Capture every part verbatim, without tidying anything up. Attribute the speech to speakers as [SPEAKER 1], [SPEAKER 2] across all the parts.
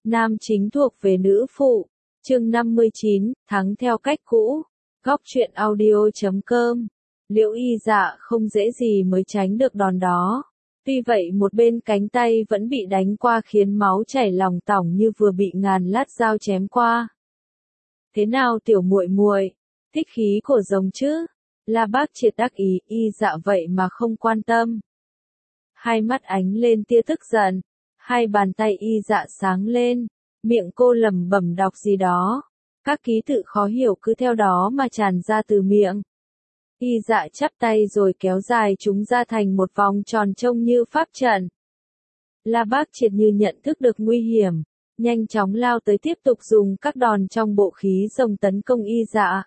[SPEAKER 1] nam chính thuộc về nữ phụ. Chương năm mươi chín, thắng theo cách cũ. Góc truyện audio chấm com. Liễu Y Dạ không dễ gì mới tránh được đòn đó. Tuy vậy một bên cánh tay vẫn bị đánh qua khiến máu chảy lòng tỏng như vừa bị ngàn lát dao chém qua. Thế nào tiểu muội muội, thích khí của rồng chứ? La Bác Triệt đắc ý, Y Dạ vậy mà không quan tâm. Hai mắt ánh lên tia tức giận, hai bàn tay Y Dạ sáng lên, miệng cô lẩm bẩm đọc gì đó, các ký tự khó hiểu cứ theo đó mà tràn ra từ miệng. Y Dạ chắp tay rồi kéo dài chúng ra thành một vòng tròn trông như pháp trận. La Bác Triệt như nhận thức được nguy hiểm, nhanh chóng lao tới tiếp tục dùng các đòn trong bộ khí rồng tấn công Y Dạ.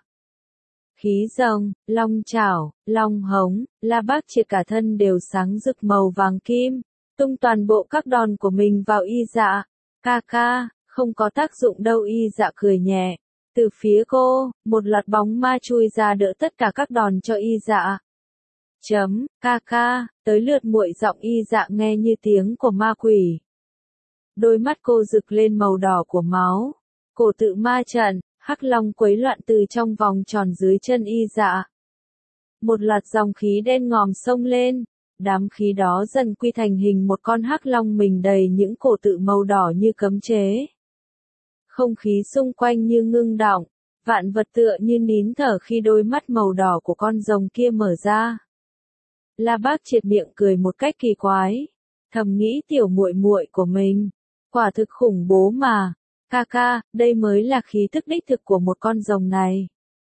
[SPEAKER 1] Khí rồng, long chảo, long hống, La Bác Triệt cả thân đều sáng rực màu vàng kim, tung toàn bộ các đòn của mình vào Y Dạ. Ca ca, không có tác dụng đâu. Y Dạ cười nhẹ. Từ phía cô, một loạt bóng ma chui ra đỡ tất cả các đòn cho Y Dạ. Chấm, ca ca, tới lượt muội. Giọng Y Dạ nghe như tiếng của ma quỷ. Đôi mắt cô rực lên màu đỏ của máu. Cổ tự ma trận, hắc long quấy loạn từ trong vòng tròn dưới chân Y Dạ. Một loạt dòng khí đen ngòm xông lên, đám khí đó dần quy thành hình một con hắc long mình đầy những cổ tự màu đỏ như cấm chế. Không khí xung quanh như ngưng đọng, vạn vật tựa như nín thở khi đôi mắt màu đỏ của con rồng kia mở ra. La Bác Triệt miệng cười một cách kỳ quái, thầm nghĩ tiểu muội muội của mình, quả thực khủng bố mà. Ca ca, đây mới là khí thức đích thực của một con rồng này.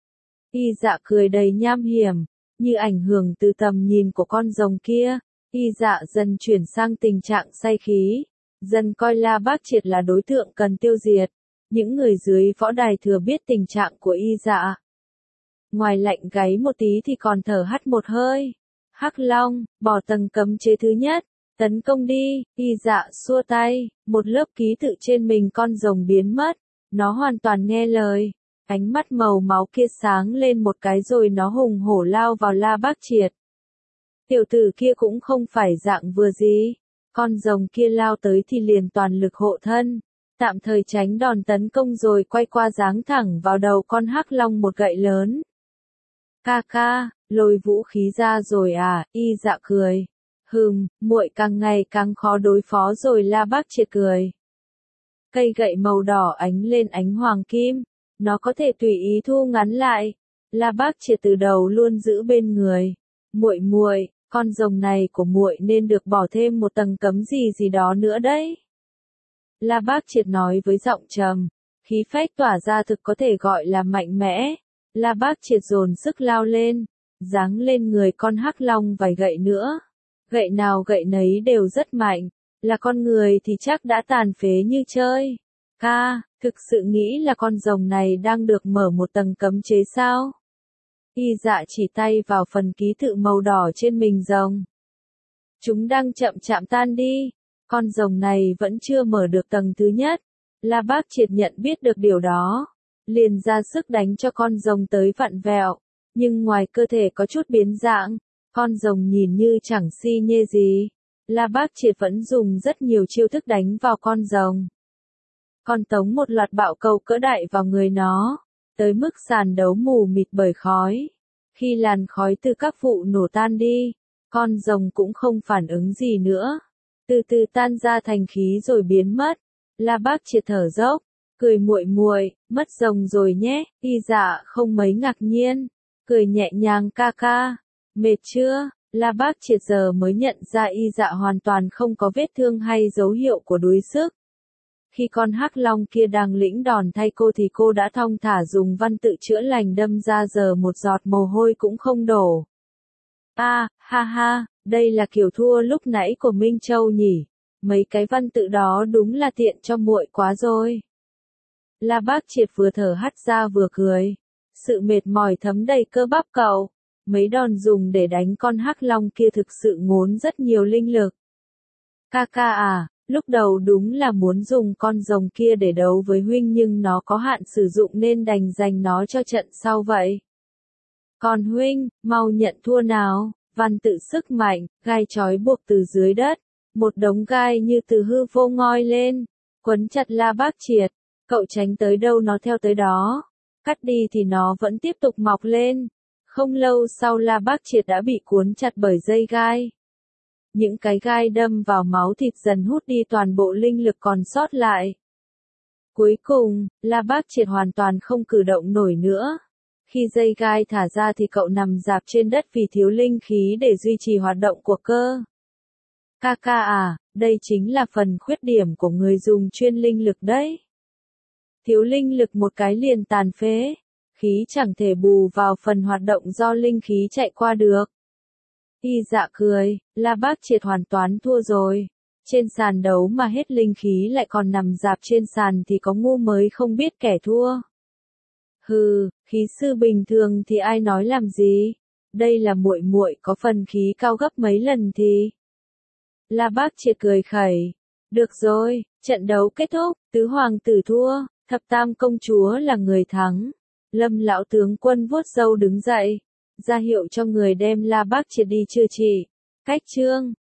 [SPEAKER 1] Y Dạ cười đầy nham hiểm, như ảnh hưởng từ tầm nhìn của con rồng kia, Y Dạ dần chuyển sang tình trạng say khí, dần coi La Bác Triệt là đối tượng cần tiêu diệt. Những người dưới võ đài thừa biết tình trạng của Y Dạ. Ngoài lạnh gáy một tí thì còn thở hắt một hơi. Hắc Long, bỏ tầng cấm chế thứ nhất, tấn công đi. Y Dạ xua tay, một lớp ký tự trên mình con rồng biến mất, nó hoàn toàn nghe lời. Ánh mắt màu máu kia sáng lên một cái rồi nó hùng hổ lao vào La Bác Triệt. Tiểu tử kia cũng không phải dạng vừa gì, con rồng kia lao tới thì liền toàn lực hộ thân, tạm thời tránh đòn tấn công rồi quay qua giáng thẳng vào đầu con hắc long một gậy lớn. Ca ca, lôi vũ khí ra rồi à? Y Dạ cười. Hừm, muội càng ngày càng khó đối phó rồi. La Bác Triệt cười. Cây gậy màu đỏ ánh lên ánh hoàng kim, nó có thể tùy ý thu ngắn lại. La Bác Triệt từ đầu luôn giữ bên người. Muội muội, con rồng này của muội nên được bỏ thêm một tầng cấm gì gì đó nữa đấy. La Bác Triệt nói với giọng trầm, khí phách tỏa ra thực có thể gọi là mạnh mẽ. La Bác Triệt dồn sức lao lên, giáng lên người con hắc long vài gậy nữa. Gậy nào gậy nấy đều rất mạnh, là con người thì chắc đã tàn phế như chơi. Ca, thực sự nghĩ là con rồng này đang được mở một tầng cấm chế sao? Y Dạ chỉ tay vào phần ký tự màu đỏ trên mình rồng. Chúng đang chậm chạm tan đi. Con rồng này vẫn chưa mở được tầng thứ nhất. La Bác Triệt nhận biết được điều đó, liền ra sức đánh cho con rồng tới vặn vẹo, nhưng ngoài cơ thể có chút biến dạng, con rồng nhìn như chẳng si nhê gì. La Bác Triệt vẫn dùng rất nhiều chiêu thức đánh vào con rồng. Con tống một loạt bạo cầu cỡ đại vào người nó, tới mức sàn đấu mù mịt bởi khói. Khi làn khói từ các vụ nổ tan đi, con rồng cũng không phản ứng gì nữa, từ từ tan ra thành khí rồi biến mất. La Bác Triệt thở dốc, cười muội muội, mất rồng rồi nhé. Y Dạ không mấy ngạc nhiên, cười nhẹ nhàng. Ca ca, mệt chưa? La Bác Triệt giờ mới nhận ra Y Dạ hoàn toàn không có vết thương hay dấu hiệu của đuối sức. Khi con hắc long kia đang lĩnh đòn thay cô thì cô đã thong thả dùng văn tự chữa lành đâm ra giờ một giọt mồ hôi cũng không đổ. À, ha ha, đây là kiểu thua lúc nãy của Minh Châu nhỉ? Mấy cái văn tự đó đúng là tiện cho muội quá rồi. La Bác Triệt vừa thở hắt ra vừa cười. Sự mệt mỏi thấm đầy cơ bắp cậu. Mấy đòn dùng để đánh con hắc long kia thực sự ngốn rất nhiều linh lực. Ca ca à, lúc đầu đúng là muốn dùng con rồng kia để đấu với huynh nhưng nó có hạn sử dụng nên đành dành nó cho trận sau vậy. Còn huynh, mau nhận thua nào. Văn tự sức mạnh, gai trói buộc từ dưới đất. Một đống gai như từ hư vô ngoi lên. Quấn chặt La Bác Triệt, cậu tránh tới đâu nó theo tới đó, cắt đi thì nó vẫn tiếp tục mọc lên. Không lâu sau La Bác Triệt đã bị cuốn chặt bởi dây gai. Những cái gai đâm vào máu thịt dần hút đi toàn bộ linh lực còn sót lại. Cuối cùng, La Bác Triệt hoàn toàn không cử động nổi nữa. Khi dây gai thả ra thì cậu nằm rạp trên đất vì thiếu linh khí để duy trì hoạt động của cơ. Ca ca à, đây chính là phần khuyết điểm của người dùng chuyên linh lực đấy. Thiếu linh lực một cái liền tàn phế, khí chẳng thể bù vào phần hoạt động do linh khí chạy qua được. Y Dạ cười, La Bác Triệt hoàn toàn thua rồi. Trên sàn đấu mà hết linh khí lại còn nằm rạp trên sàn thì có ngu mới không biết kẻ thua. Hừ, khí sư bình thường thì ai nói làm gì? Đây là muội muội có phần khí cao gấp mấy lần thì. La Bác Triệt cười khẩy. Được rồi, trận đấu kết thúc, tứ hoàng tử thua, thập tam công chúa là người thắng. Lâm lão tướng quân vuốt râu đứng dậy, ra hiệu cho người đem La Bác Triệt đi chữa trị. Cách chương